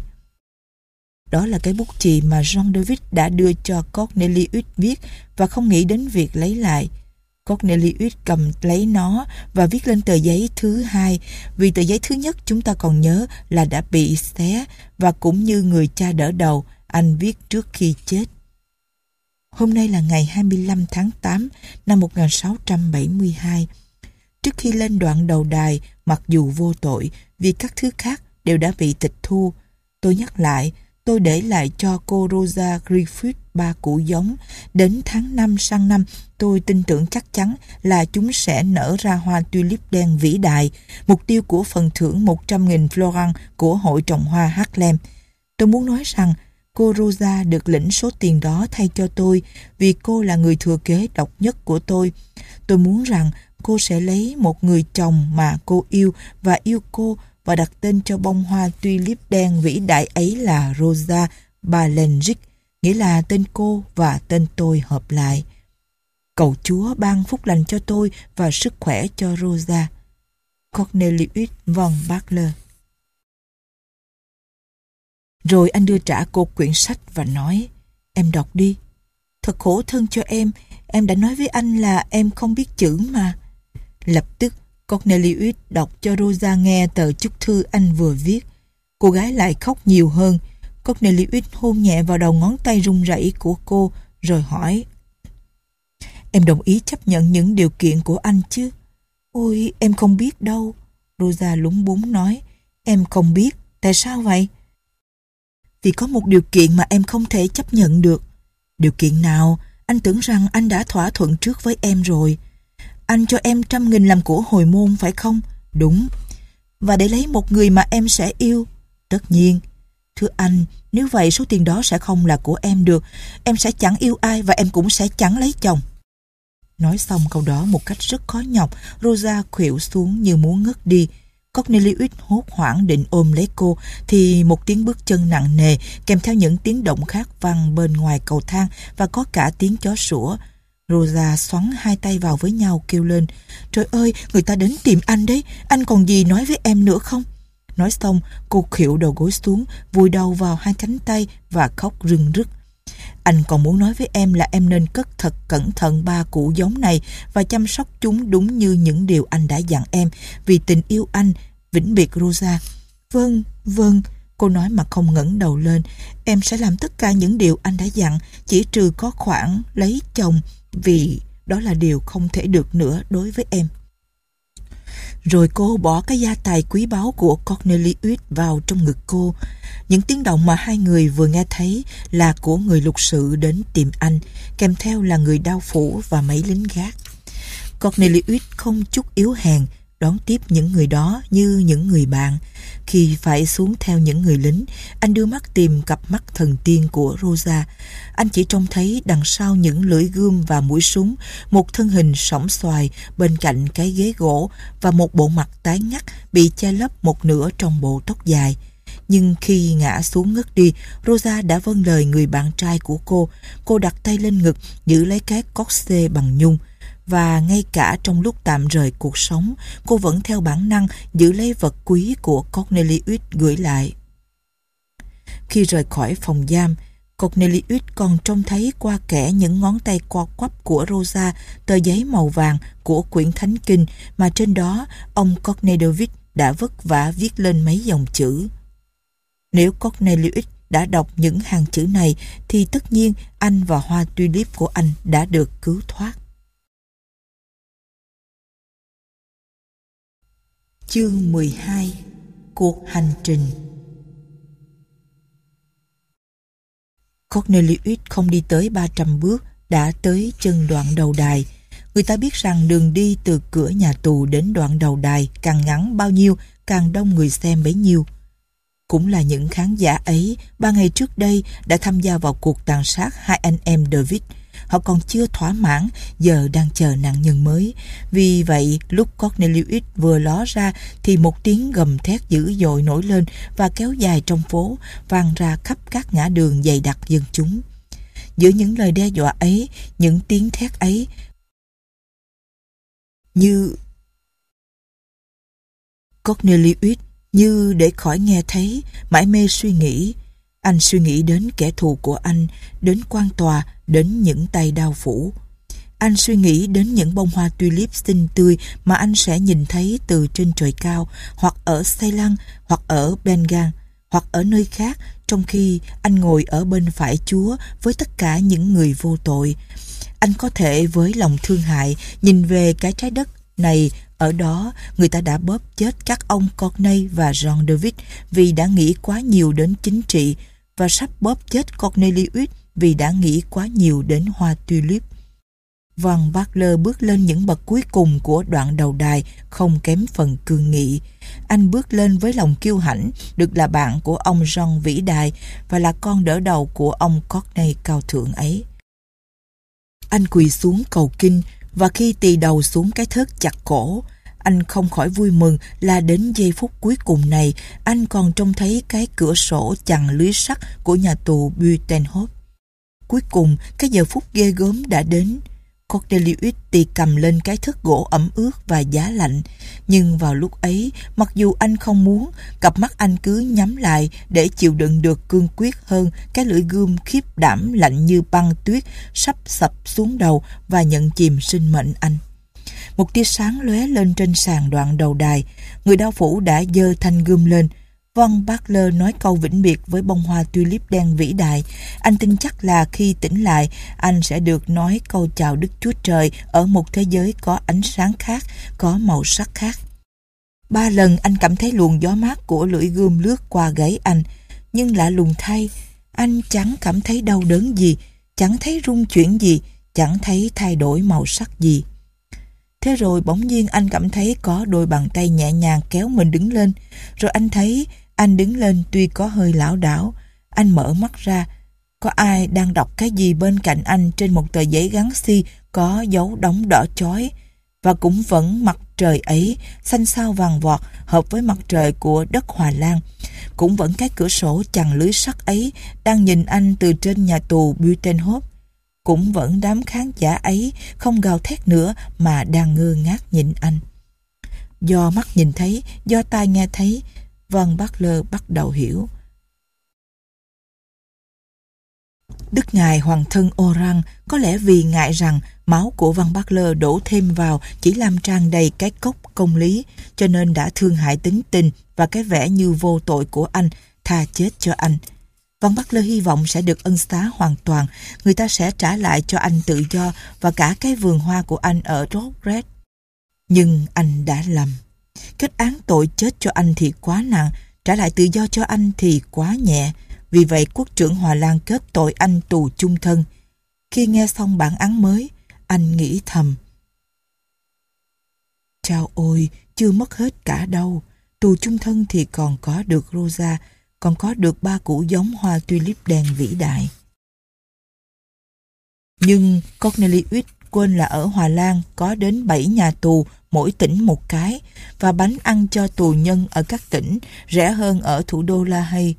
S1: Đó là cái bút chì mà Jean David đã đưa cho Cornelius viết và không nghĩ đến việc lấy lại. Cornelius cầm lấy nó và viết lên tờ giấy thứ hai, vì tờ giấy thứ nhất chúng ta còn nhớ là đã bị xé, và cũng như người cha đỡ đầu, anh viết trước khi chết. Hôm nay là ngày hai mươi lăm tháng tám năm một nghìn sáu trăm bảy mươi hai. Trước khi lên đoạn đầu đài, mặc dù vô tội vì các thứ khác đều đã bị tịch thu, tôi nhắc lại, tôi để lại cho cô Rosa Griffith ba củ giống. Đến tháng năm sang năm, tôi tin tưởng chắc chắn là chúng sẽ nở ra hoa tulip đen vĩ đại, mục tiêu của phần thưởng một trăm nghìn florin của hội trồng hoa Harlem. Tôi muốn nói rằng cô Rosa được lĩnh số tiền đó thay cho tôi vì cô là người thừa kế độc nhất của tôi. Tôi muốn rằng cô sẽ lấy một người chồng mà cô yêu và yêu cô và đặt tên cho bông hoa tulip đen vĩ đại ấy là Rosa Balengic, nghĩa là tên cô và tên tôi hợp lại. Cầu Chúa ban phúc lành cho tôi và sức khỏe cho Rosa. Cornelius von Bachler. Rồi anh đưa trả cô quyển sách và nói, em đọc đi. Thật khổ thân cho em, em đã nói với anh là em không biết chữ mà. Lập tức, Cornelius đọc cho Rosa nghe tờ chúc thư anh vừa viết. Cô gái lại khóc nhiều hơn. Cornelius hôn nhẹ vào đầu ngón tay run rẩy của cô, rồi hỏi, em đồng ý chấp nhận những điều kiện của anh chứ? Ôi, em không biết đâu. Rosa lúng búng nói, em không biết, tại sao vậy? Vì có một điều kiện mà em không thể chấp nhận được. Điều kiện nào? Anh tưởng rằng anh đã thỏa thuận trước với em rồi. Anh cho em trăm nghìn làm của hồi môn phải không? Đúng. Và để lấy một người mà em sẽ yêu? Tất nhiên. Thưa anh, nếu vậy số tiền đó sẽ không là của em được. Em sẽ chẳng yêu ai và em cũng sẽ chẳng lấy chồng. Nói xong câu đó một cách rất khó nhọc, Rosa khuỵu xuống như muốn ngất đi. Cornelius hốt hoảng định ôm lấy cô thì một tiếng bước chân nặng nề kèm theo những tiếng động khác vang bên ngoài cầu thang và có cả tiếng chó sủa. Rosa xoắn hai tay vào với nhau kêu lên, trời ơi, người ta đến tìm anh đấy, anh còn gì nói với em nữa không? Nói xong, cô khuỵu đầu gối xuống, vùi đầu vào hai cánh tay và khóc rưng rức. Anh còn muốn nói với em là em nên cất thật cẩn thận ba củ giống này và chăm sóc chúng đúng như những điều anh đã dặn em, vì tình yêu anh. Vĩnh biệt Rosa. Vâng, vâng, cô nói mà không ngẩng đầu lên. Em sẽ làm tất cả những điều anh đã dặn, chỉ trừ có khoản lấy chồng, vì đó là điều không thể được nữa đối với em. Rồi cô bỏ cái gia tài quý báu của Cornelius vào trong ngực cô. Những tiếng động mà hai người vừa nghe thấy là của người lục sự đến tìm anh, kèm theo là người đao phủ và mấy lính gác. Cornelius không chút yếu hèn, đón tiếp những người đó như những người bạn. Khi phải xuống theo những người lính, anh đưa mắt tìm cặp mắt thần tiên của Rosa. Anh chỉ trông thấy đằng sau những lưỡi gươm và mũi súng một thân hình sõng xoài bên cạnh cái ghế gỗ và một bộ mặt tái ngắt bị che lấp một nửa trong bộ tóc dài. Nhưng khi ngã xuống ngất đi, Rosa đã vâng lời người bạn trai của cô. Cô đặt tay lên ngực, giữ lấy cái corset bằng nhung. Và ngay cả trong lúc tạm rời cuộc sống, cô vẫn theo bản năng giữ lấy vật quý của Cornelius gửi lại. Khi rời khỏi phòng giam, Cornelius còn trông thấy qua kẽ những ngón tay co quắp của Rosa tờ giấy màu vàng của quyển Thánh Kinh mà trên đó ông Cornelius đã vất vả viết lên mấy dòng chữ. Nếu Cornelius đã đọc những hàng chữ này thì tất nhiên anh và hoa tulip của anh đã được cứu thoát. Chương mười hai. Cuộc hành trình. Cornelius không đi tới ba trăm bước đã tới chân đoạn đầu đài. Người ta biết rằng đường đi từ cửa nhà tù đến đoạn đầu đài càng ngắn bao nhiêu, càng đông người xem bấy nhiêu. Cũng là những khán giả ấy ba ngày trước đây đã tham gia vào cuộc tàn sát hai anh em David. Họ còn chưa thỏa mãn, giờ đang chờ nạn nhân mới. Vì vậy, lúc Cornelius vừa ló ra thì một tiếng gầm thét dữ dội nổi lên và kéo dài trong phố, vang ra khắp các ngã đường dày đặc dân chúng. Giữa những lời đe dọa ấy, những tiếng thét ấy, như Cornelius như để khỏi nghe thấy, mải mê suy nghĩ. Anh suy nghĩ đến kẻ thù của anh, đến quan tòa, đến những tay đao phủ. Anh suy nghĩ đến những bông hoa tulip xinh tươi mà anh sẽ nhìn thấy từ trên trời cao, hoặc ở Ceylon, hoặc ở Bengal, hoặc ở nơi khác, trong khi anh ngồi ở bên phải Chúa với tất cả những người vô tội. Anh có thể với lòng thương hại nhìn về cái trái đất này. Ở đó, người ta đã bóp chết các ông Corney và John David vì đã nghĩ quá nhiều đến chính trị, và sắp bóp chết Cornelius vì đã nghĩ quá nhiều đến hoa tulip. Van Butler bước lên những bậc cuối cùng của đoạn đầu đài không kém phần cương nghị. Anh bước lên với lòng kiêu hãnh được là bạn của ông John vĩ đại và là con đỡ đầu của ông Courtney cao thượng ấy. Anh quỳ xuống cầu kinh, và khi tì đầu xuống cái thớt chặt cổ, anh không khỏi vui mừng là đến giây phút cuối cùng này anh còn trông thấy cái cửa sổ chằng lưới sắt của nhà tù Buitenhof. Cuối cùng cái giờ phút ghê gớm đã đến. Cornelius tì cầm lên cái thớt gỗ ẩm ướt và giá lạnh. Nhưng vào lúc ấy, mặc dù anh không muốn, cặp mắt anh cứ nhắm lại để chịu đựng được cương quyết hơn cái lưỡi gươm khiếp đảm lạnh như băng tuyết sắp sập xuống đầu và nhận chìm sinh mệnh anh. Một tia sáng lóe lên trên sàn đoạn đầu đài. Người đao phủ đã giơ thanh gươm lên. Von Butler nói câu vĩnh biệt với bông hoa tulip đen vĩ đại. Anh tin chắc là khi tỉnh lại, anh sẽ được nói câu chào Đức Chúa Trời ở một thế giới có ánh sáng khác, có màu sắc khác. Ba lần anh cảm thấy luồng gió mát của lưỡi gươm lướt qua gáy anh. Nhưng lạ lùng thay, anh chẳng cảm thấy đau đớn gì, chẳng thấy rung chuyển gì, chẳng thấy thay đổi màu sắc gì. Thế rồi bỗng nhiên anh cảm thấy có đôi bàn tay nhẹ nhàng kéo mình đứng lên. Rồi anh thấy anh đứng lên tuy có hơi lảo đảo. Anh mở mắt ra. Có ai đang đọc cái gì bên cạnh anh trên một tờ giấy gắn xi có dấu đóng đỏ chói. Và cũng vẫn mặt trời ấy, xanh xao vàng vọt, hợp với mặt trời của đất Hòa Lan. Cũng vẫn cái cửa sổ chằng lưới sắt ấy đang nhìn anh từ trên nhà tù Buitenhof. Cũng vẫn đám khán giả ấy không gào thét nữa mà đang ngơ ngác nhìn anh. Do mắt nhìn thấy, do tai nghe thấy, Von Butler bắt đầu hiểu. Đức ngài hoàng thân Oran có lẽ vì ngại rằng máu của Von Butler đổ thêm vào chỉ làm tràn đầy cái cốc công lý, cho nên đã thương hại tính tình và cái vẻ như vô tội của anh, tha chết cho anh. Von Butler hy vọng sẽ được ân xá hoàn toàn, người ta sẽ trả lại cho anh tự do và cả cái vườn hoa của anh ở Rosred. Nhưng anh đã lầm. Kết án tội chết cho anh thì quá nặng, trả lại tự do cho anh thì quá nhẹ. Vì vậy quốc trưởng Hòa Lan kết tội anh tù chung thân. Khi nghe xong bản án mới, anh nghĩ thầm: Chao ôi, chưa mất hết cả đâu. Tù chung thân thì còn có được Rosa, còn có được ba củ giống hoa tulip đen vĩ đại. Nhưng Cornelius quên là ở Hòa Lan có đến bảy nhà tù, mỗi tỉnh một cái, và bánh ăn cho tù nhân ở các tỉnh rẻ hơn ở thủ đô La Haye.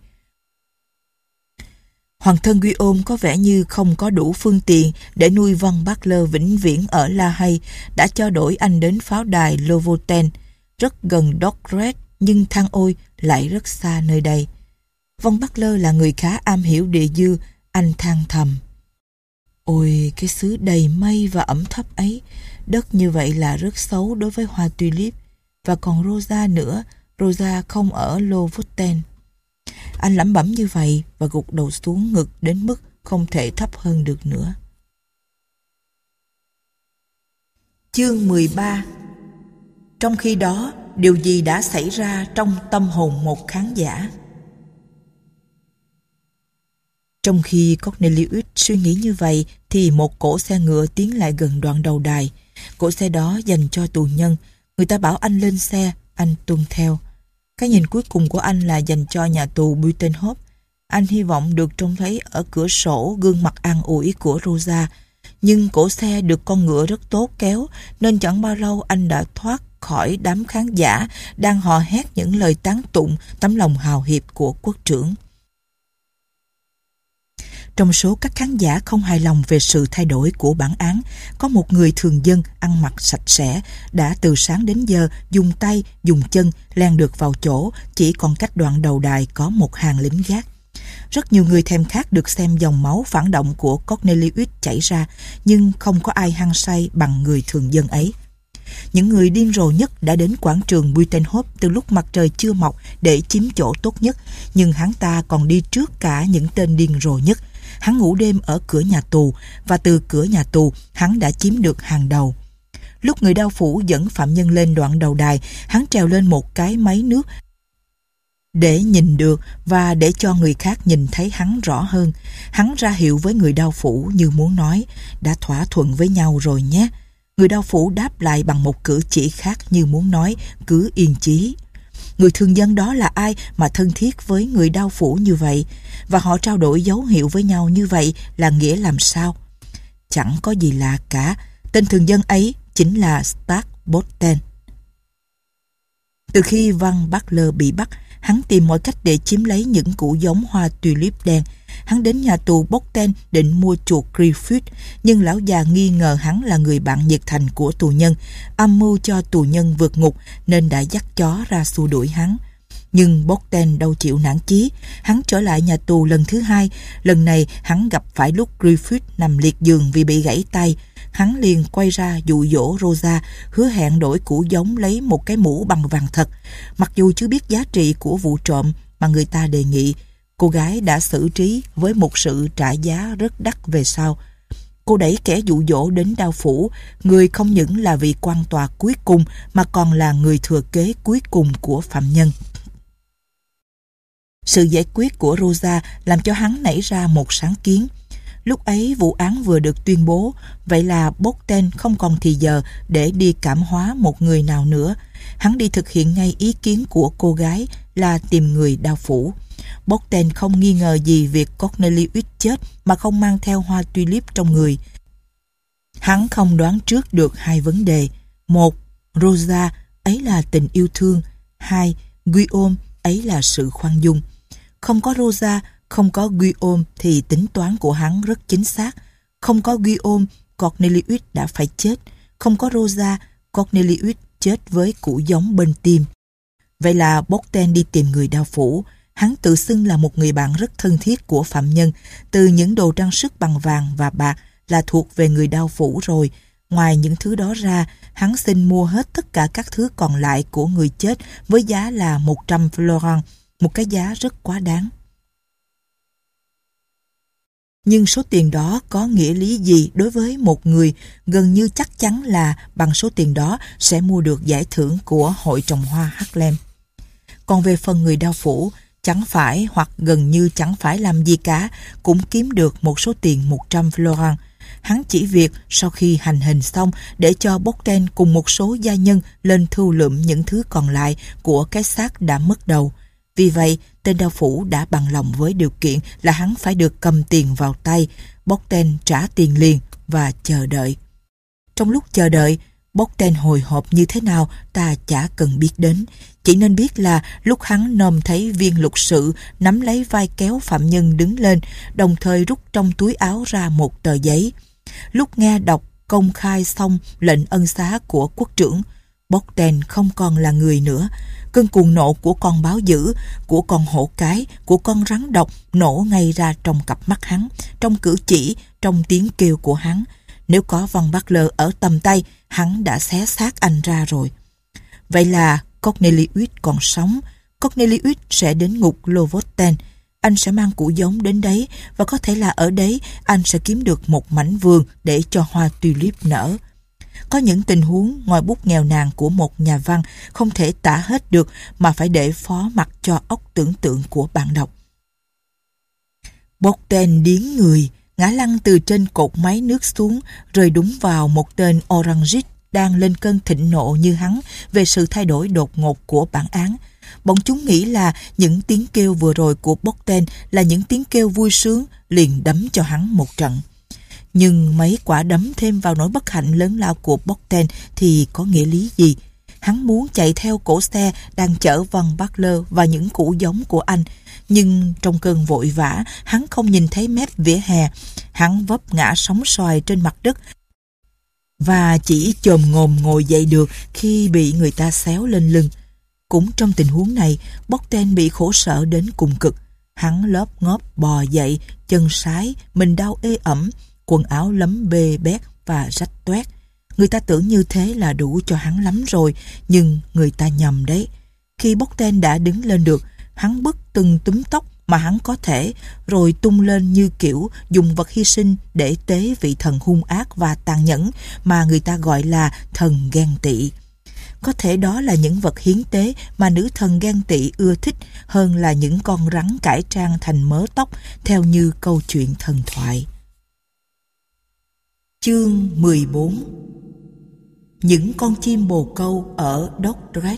S1: Hoàng thân Guillaume có vẻ như không có đủ phương tiện để nuôi Von Butler vĩnh viễn ở La Haye, đã cho đổi anh đến pháo đài Lofoten, rất gần Dordrecht, nhưng than ôi lại rất xa nơi đây. Von Butler là người khá am hiểu địa dư, anh than thầm: Ôi, cái xứ đầy mây và ẩm thấp ấy, đất như vậy là rất xấu đối với hoa tulip. Và còn Rosa nữa, Rosa không ở Lofoten. Anh lẩm bẩm như vậy và gục đầu xuống ngực đến mức không thể thấp hơn được nữa. Chương mười ba. Trong khi đó, điều gì đã xảy ra trong tâm hồn một khán giả? Trong khi Cornelius suy nghĩ như vậy thì một cỗ xe ngựa tiến lại gần đoạn đầu đài. Cỗ xe đó dành cho tù nhân. Người ta bảo anh lên xe, anh tuân theo. Cái nhìn cuối cùng của anh là dành cho nhà tù Buitenhof. Anh hy vọng được trông thấy ở cửa sổ gương mặt an ủi của Rosa. Nhưng cỗ xe được con ngựa rất tốt kéo, nên chẳng bao lâu anh đã thoát khỏi đám khán giả đang hò hét những lời tán tụng tấm lòng hào hiệp của quốc trưởng. Trong số các khán giả không hài lòng về sự thay đổi của bản án, có một người thường dân ăn mặc sạch sẽ đã từ sáng đến giờ dùng tay, dùng chân len được vào chỗ, chỉ còn cách đoạn đầu đài có một hàng lính gác. Rất nhiều người thèm khát được xem dòng máu phản động của Cornelius chảy ra, nhưng không có ai hăng say bằng người thường dân ấy. Những người điên rồ nhất đã đến quảng trường Buitenhof từ lúc mặt trời chưa mọc để chiếm chỗ tốt nhất, nhưng hắn ta còn đi trước cả những tên điên rồ nhất. Hắn ngủ đêm ở cửa nhà tù, và từ cửa nhà tù, hắn đã chiếm được hàng đầu. Lúc người đao phủ dẫn phạm nhân lên đoạn đầu đài, hắn trèo lên một cái máy nước để nhìn được và để cho người khác nhìn thấy hắn rõ hơn. Hắn ra hiệu với người đao phủ như muốn nói: đã thỏa thuận với nhau rồi nhé. Người đao phủ đáp lại bằng một cử chỉ khác như muốn nói: cứ yên chí. Người thường dân đó là ai mà thân thiết với người đao phủ như vậy? Và họ trao đổi dấu hiệu với nhau như vậy là nghĩa làm sao? Chẳng có gì lạ cả. Tên thường dân ấy chính là Starkbotten. Từ khi Von Butler bị bắt, hắn tìm mọi cách để chiếm lấy những củ giống hoa tulip đen. hắn đến nhà tù Bogten định mua chuộc Griffith, nhưng lão già nghi ngờ hắn là người bạn nhiệt thành của tù nhân, âm mưu cho tù nhân vượt ngục nên đã dắt chó ra xua đuổi hắn. Nhưng Bogten đâu chịu nản chí, hắn trở lại nhà tù lần thứ hai. Lần này hắn gặp phải lúc Griffith nằm liệt giường vì bị gãy tay. Hắn liền quay ra dụ dỗ Rosa, hứa hẹn đổi củ giống lấy một cái mũ bằng vàng thật. Mặc dù chưa biết giá trị của vụ trộm mà người ta đề nghị, cô gái đã xử trí với một sự trả giá rất đắt về sau. Cô đẩy kẻ dụ dỗ đến đao phủ, người không những là vị quan tòa cuối cùng mà còn là người thừa kế cuối cùng của phạm nhân. Sự giải quyết của Rosa làm cho hắn nảy ra một sáng kiến. Lúc ấy vụ án vừa được tuyên bố, vậy là Bogten không còn thì giờ để đi cảm hóa một người nào nữa. Hắn đi thực hiện ngay ý kiến của cô gái là tìm người đao phủ. Bogten không nghi ngờ gì việc Cornelius chết mà không mang theo hoa tulip trong người. Hắn không đoán trước được hai vấn đề. Một, Rosa ấy là tình yêu thương. Hai, Guillaume ấy là sự khoan dung. Không có Rosa, không có Guillaume thì tính toán của hắn rất chính xác. Không có Guillaume, Cornelius đã phải chết. Không có Rosa, Cornelius chết với củ giống bên tim. Vậy là Bogten đi tìm người đao phủ. Hắn tự xưng là một người bạn rất thân thiết của phạm nhân. Từ những đồ trang sức bằng vàng và bạc là thuộc về người đao phủ rồi. Ngoài những thứ đó ra, hắn xin mua hết tất cả các thứ còn lại của người chết với giá là một trăm florins, một cái giá rất quá đáng. Nhưng số tiền đó có nghĩa lý gì đối với một người gần như chắc chắn là bằng số tiền đó sẽ mua được giải thưởng của Hội trồng hoa Harlem. Còn về phần người đao phủ, chẳng phải hoặc gần như chẳng phải làm gì cả, cũng kiếm được một số tiền một trăm florins. Hắn chỉ việc sau khi hành hình xong để cho Bogten cùng một số gia nhân lên thu lượm những thứ còn lại của cái xác đã mất đầu. Vì vậy, tên đao phủ đã bằng lòng với điều kiện là hắn phải được cầm tiền vào tay. Bogten trả tiền liền và chờ đợi. Trong lúc chờ đợi, Bogten hồi hộp như thế nào ta chả cần biết đến. Chỉ nên biết là lúc hắn nôm thấy viên luật sự nắm lấy vai kéo phạm nhân đứng lên, đồng thời rút trong túi áo ra một tờ giấy. Lúc nghe đọc công khai xong lệnh ân xá của quốc trưởng, Bogten không còn là người nữa. Cơn cuồng nộ của con báo dữ, của con hổ cái, của con rắn độc nổ ngay ra trong cặp mắt hắn, trong cử chỉ, trong tiếng kêu của hắn. Nếu có Von Butler ở tầm tay, hắn đã xé xác anh ra rồi. Vậy là Cornelius còn sống. Cornelius sẽ đến ngục Lofoten. Anh sẽ mang củ giống đến đấy, và có thể là ở đấy anh sẽ kiếm được một mảnh vườn để cho hoa tulip nở. Có những tình huống ngòi bút nghèo nàn của một nhà văn không thể tả hết được mà phải để phó mặc cho óc tưởng tượng của bạn đọc. Bogten điếng người, ngã lăn từ trên cột máy nước xuống, rơi đúng vào một tên orangist đang lên cơn thịnh nộ như hắn về sự thay đổi đột ngột của bản án. Bọn chúng nghĩ là những tiếng kêu vừa rồi của Bogten là những tiếng kêu vui sướng, liền đấm cho hắn một trận. Nhưng mấy quả đấm thêm vào nỗi bất hạnh lớn lao của Bogten thì có nghĩa lý gì? Hắn muốn chạy theo cổ xe đang chở Von Butler và những củ giống của anh, nhưng trong cơn vội vã, hắn không nhìn thấy mép vỉa hè. Hắn vấp ngã sóng xoài trên mặt đất và chỉ chồm ngồm ngồi dậy được khi bị người ta xéo lên lưng. Cũng trong tình huống này, Bogten bị khổ sở đến cùng cực. Hắn lóp ngóp bò dậy, chân sái, mình đau ê ẩm, quần áo lấm bê bét và rách toét. Người ta tưởng như thế là đủ cho hắn lắm rồi, nhưng người ta nhầm đấy. Khi Bogten đã đứng lên được, hắn bứt từng túm tóc mà hắn có thể, rồi tung lên như kiểu dùng vật hy sinh để tế vị thần hung ác và tàn nhẫn mà người ta gọi là thần ghen tị. Có thể đó là những vật hiến tế mà nữ thần ghen tị ưa thích hơn là những con rắn cải trang thành mớ tóc theo như câu chuyện thần thoại. Chương mười bốn. Những con chim bồ câu ở Dordrecht.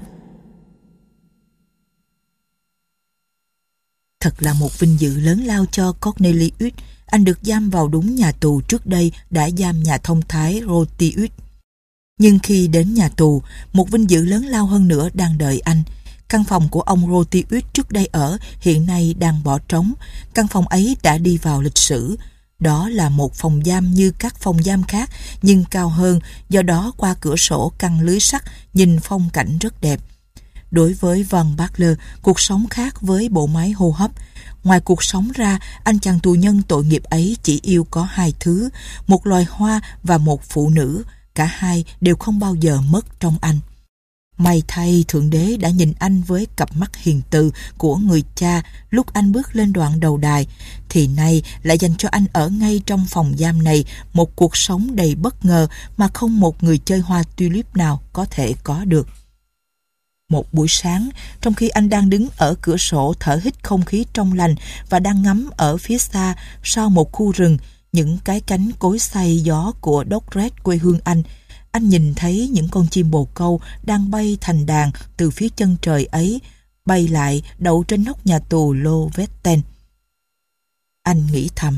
S1: Thật là một vinh dự lớn lao cho Cornelius. Anh được giam vào đúng nhà tù trước đây đã giam nhà thông thái Rotius. Nhưng khi đến nhà tù, một vinh dự lớn lao hơn nữa đang đợi anh. Căn phòng của ông Rotius trước đây ở hiện nay đang bỏ trống. Căn phòng ấy đã đi vào lịch sử. Đó là một phòng giam như các phòng giam khác, nhưng cao hơn, do đó qua cửa sổ căng lưới sắt, nhìn phong cảnh rất đẹp. Đối với Van Butler, cuộc sống khác với bộ máy hô hấp. Ngoài cuộc sống ra, anh chàng tù nhân tội nghiệp ấy chỉ yêu có hai thứ, một loài hoa và một phụ nữ. Cả hai đều không bao giờ mất trong anh. May thay Thượng Đế đã nhìn anh với cặp mắt hiền từ của người cha lúc anh bước lên đoạn đầu đài, thì nay lại dành cho anh ở ngay trong phòng giam này một cuộc sống đầy bất ngờ mà không một người chơi hoa tulip nào có thể có được. Một buổi sáng, trong khi anh đang đứng ở cửa sổ thở hít không khí trong lành và đang ngắm ở phía xa sau một khu rừng những cái cánh cối xay gió của Doggerett quê hương anh, anh nhìn thấy những con chim bồ câu đang bay thành đàn từ phía chân trời ấy, bay lại đậu trên nóc nhà tù Lovetten. Anh nghĩ thầm,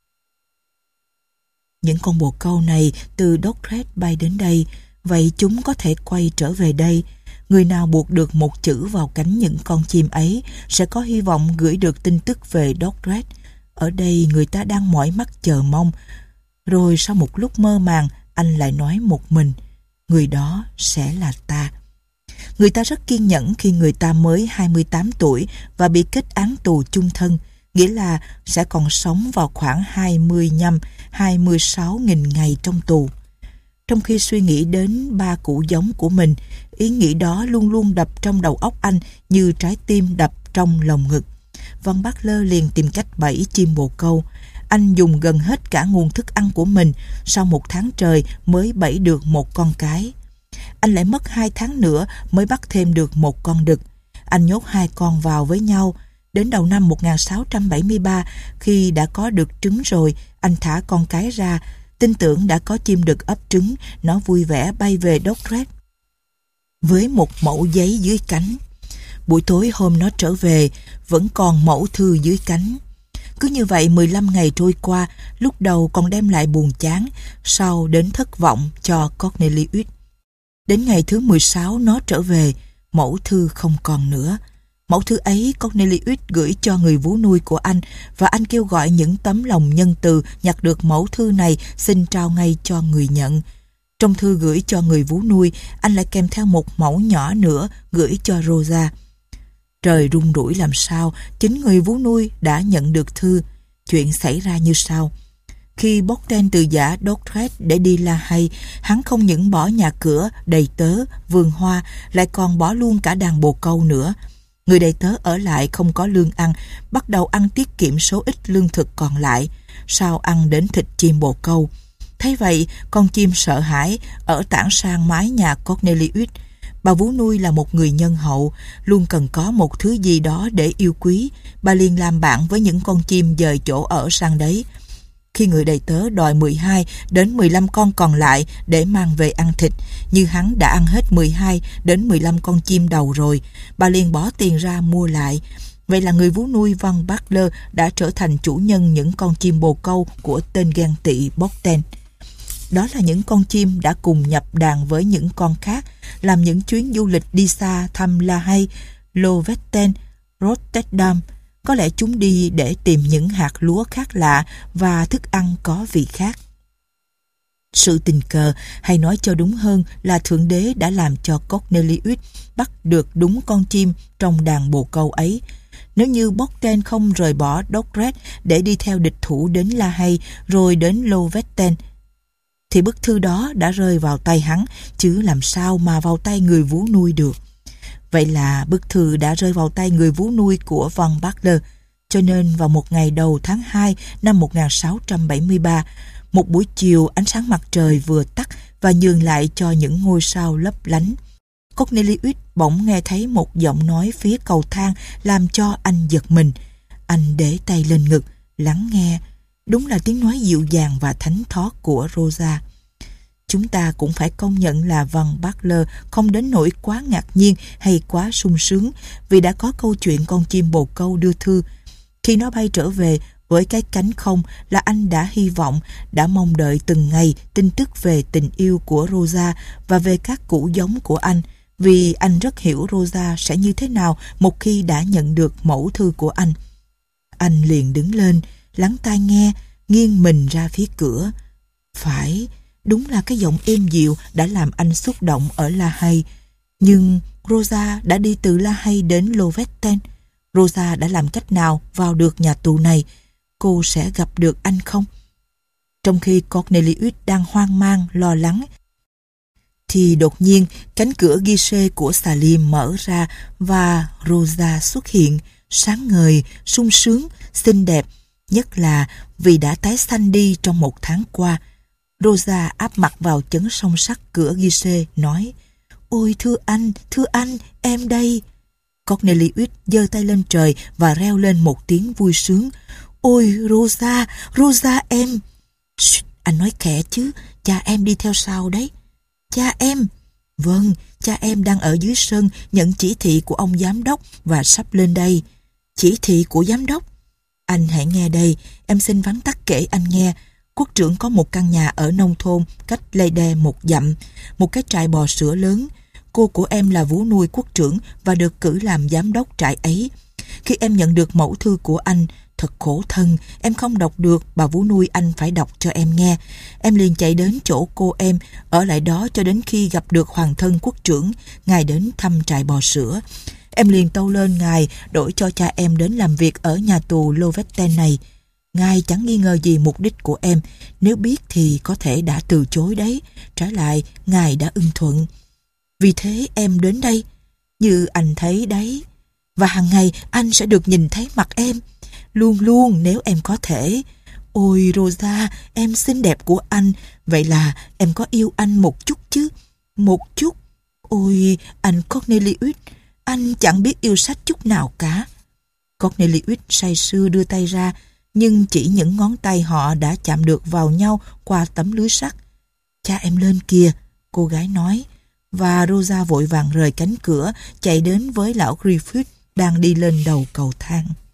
S1: những con bồ câu này từ Doggerett bay đến đây, vậy chúng có thể quay trở về đây. Người nào buộc được một chữ vào cánh những con chim ấy sẽ có hy vọng gửi được tin tức về Doggerett. Ở đây người ta đang mỏi mắt chờ mong. Rồi sau một lúc mơ màng, anh lại nói một mình, người đó sẽ là ta. Người ta rất kiên nhẫn khi người ta mới hai mươi tám tuổi và bị kết án tù chung thân, nghĩa là sẽ còn sống vào khoảng hai mươi lăm đến hai mươi sáu nghìn ngày trong tù. Trong khi suy nghĩ đến ba cụ giống của mình, ý nghĩ đó luôn luôn đập trong đầu óc anh như trái tim đập trong lồng ngực. Van Butler liền tìm cách bẫy chim bồ câu. Anh dùng gần hết cả nguồn thức ăn của mình, sau một tháng trời mới bẫy được một con cái. Anh lại mất hai tháng nữa mới bắt thêm được một con đực. Anh nhốt hai con vào với nhau. Đến đầu năm một nghìn sáu trăm bảy mươi ba, khi đã có được trứng rồi, anh thả con cái ra, tin tưởng đã có chim đực ấp trứng. Nó vui vẻ bay về Doggerett với một mẩu giấy dưới cánh. Buổi tối hôm nó trở về, vẫn còn mẩu thư dưới cánh. Cứ như vậy mười lăm ngày trôi qua, lúc đầu còn đem lại buồn chán, sau đến thất vọng cho Cornelius. Đến ngày thứ mười sáu nó trở về, mẫu thư không còn nữa. Mẫu thư ấy Cornelius gửi cho người vú nuôi của anh, và anh kêu gọi những tấm lòng nhân từ nhặt được mẫu thư này xin trao ngay cho người nhận. Trong thư gửi cho người vú nuôi, anh lại kèm theo một mẫu nhỏ nữa gửi cho Rosa. Trời rung rủi làm sao, chính người vú nuôi đã nhận được thư. Chuyện xảy ra như sau. Khi Bogdan từ giã Doggerett để đi La Hay, hắn không những bỏ nhà cửa, đầy tớ, vườn hoa, lại còn bỏ luôn cả đàn bồ câu nữa. Người đầy tớ ở lại không có lương ăn, bắt đầu ăn tiết kiệm số ít lương thực còn lại, sao ăn đến thịt chim bồ câu. Thấy vậy, con chim sợ hãi, ở tản sang mái nhà Cornelius. Bà vú nuôi là một người nhân hậu, luôn cần có một thứ gì đó để yêu quý. Bà liền làm bạn với những con chim dời chỗ ở sang đấy. Khi người đầy tớ đòi mười hai đến mười lăm con còn lại để mang về ăn thịt, như hắn đã ăn hết mười hai đến mười lăm con chim đầu rồi, bà liền bỏ tiền ra mua lại. Vậy là người vú nuôi Van Butler đã trở thành chủ nhân những con chim bồ câu của tên ghen tị Bogdan. Đó là những con chim đã cùng nhập đàn với những con khác, làm những chuyến du lịch đi xa thăm La Hay, Lovetten, Rotterdam. Có lẽ chúng đi để tìm những hạt lúa khác lạ và thức ăn có vị khác. Sự tình cờ, hay nói cho đúng hơn là Thượng Đế đã làm cho Cornelius bắt được đúng con chim trong đàn bồ câu ấy. Nếu như Bogdan không rời bỏ Doggerett để đi theo địch thủ đến La Hay rồi đến Lovetten, thì bức thư đó đã rơi vào tay hắn, chứ làm sao mà vào tay người vú nuôi được. Vậy là bức thư đã rơi vào tay người vú nuôi của Van Butler. Cho nên vào một ngày đầu tháng hai năm một nghìn sáu trăm bảy mươi ba, một buổi chiều ánh sáng mặt trời vừa tắt và nhường lại cho những ngôi sao lấp lánh, Cornelius bỗng nghe thấy một giọng nói phía cầu thang làm cho anh giật mình. Anh để tay lên ngực, lắng nghe. Đúng là tiếng nói dịu dàng và thánh thót của Rosa. Chúng ta cũng phải công nhận là Van Butler không đến nỗi quá ngạc nhiên hay quá sung sướng vì đã có câu chuyện con chim bồ câu đưa thư. Khi nó bay trở về với cái cánh không là anh đã hy vọng, đã mong đợi từng ngày tin tức về tình yêu của Rosa và về các cụ giống của anh, vì anh rất hiểu Rosa sẽ như thế nào một khi đã nhận được mẫu thư của anh. Anh liền đứng lên, lắng tai nghe, nghiêng mình ra phía cửa. Phải, đúng là cái giọng êm dịu đã làm anh xúc động ở La Hay. Nhưng Rosa đã đi từ La Hay đến Lowetten. Rosa đã làm cách nào vào được nhà tù này? Cô sẽ gặp được anh không? Trong khi Cornelius đang hoang mang, lo lắng, thì đột nhiên cánh cửa guichet của Salim mở ra và Rosa xuất hiện, sáng ngời, sung sướng, xinh đẹp, nhất là vì đã tái xanh đi trong một tháng qua. Rosa áp mặt vào chấn song sắt cửa guichet, nói: "Ôi thưa anh, thưa anh, em đây." Cornelius giơ tay lên trời và reo lên một tiếng vui sướng: "Ôi Rosa, Rosa em." "Shh, anh nói khẽ chứ, cha em đi theo sau đấy." "Cha em?" "Vâng, cha em đang ở dưới sân nhận chỉ thị của ông giám đốc và sắp lên đây." "Chỉ thị của giám đốc?" "Anh hãy nghe đây, em xin vắn tắt kể anh nghe. Quốc trưởng có một căn nhà ở nông thôn cách Leyde một dặm, một cái trại bò sữa lớn. Cô của em là vú nuôi quốc trưởng và được cử làm giám đốc trại ấy. Khi em nhận được mẫu thư của anh, thật khổ thân, em không đọc được, bà vú nuôi anh phải đọc cho em nghe. Em liền chạy đến chỗ cô em, ở lại đó cho đến khi gặp được hoàng thân quốc trưởng, ngài đến thăm trại bò sữa. Em liền tâu lên ngài đổi cho cha em đến làm việc ở nhà tù Lowetten này. Ngài chẳng nghi ngờ gì mục đích của em, nếu biết thì có thể đã từ chối đấy, trái lại ngài đã ưng thuận. Vì thế em đến đây, như anh thấy đấy, và hàng ngày anh sẽ được nhìn thấy mặt em, luôn luôn nếu em có thể. Ôi Rosa, em xinh đẹp của anh, vậy là em có yêu anh một chút chứ? Một chút? Ôi anh Cornelius, anh chẳng biết yêu sách chút nào cả." Cornelius say sưa đưa tay ra, nhưng chỉ những ngón tay họ đã chạm được vào nhau qua tấm lưới sắt. "Cha em lên kìa," cô gái nói, và Rosa vội vàng rời cánh cửa, chạy đến với lão Griffith đang đi lên đầu cầu thang.